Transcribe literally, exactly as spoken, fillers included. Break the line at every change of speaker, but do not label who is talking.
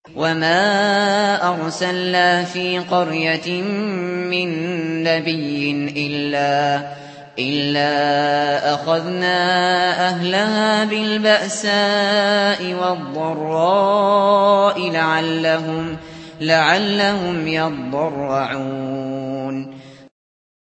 وَمَا أَرْسَلْنَا فِي قَرْيَةٍ مِّن نَّبِيٍّ إِلَّا أَخَذْنَا أَهْلَهَا بِالْبَأْسَاءِ وَالضَّرَّاءِ لَعَلَّهُمْ يَضَّرَّعُونَ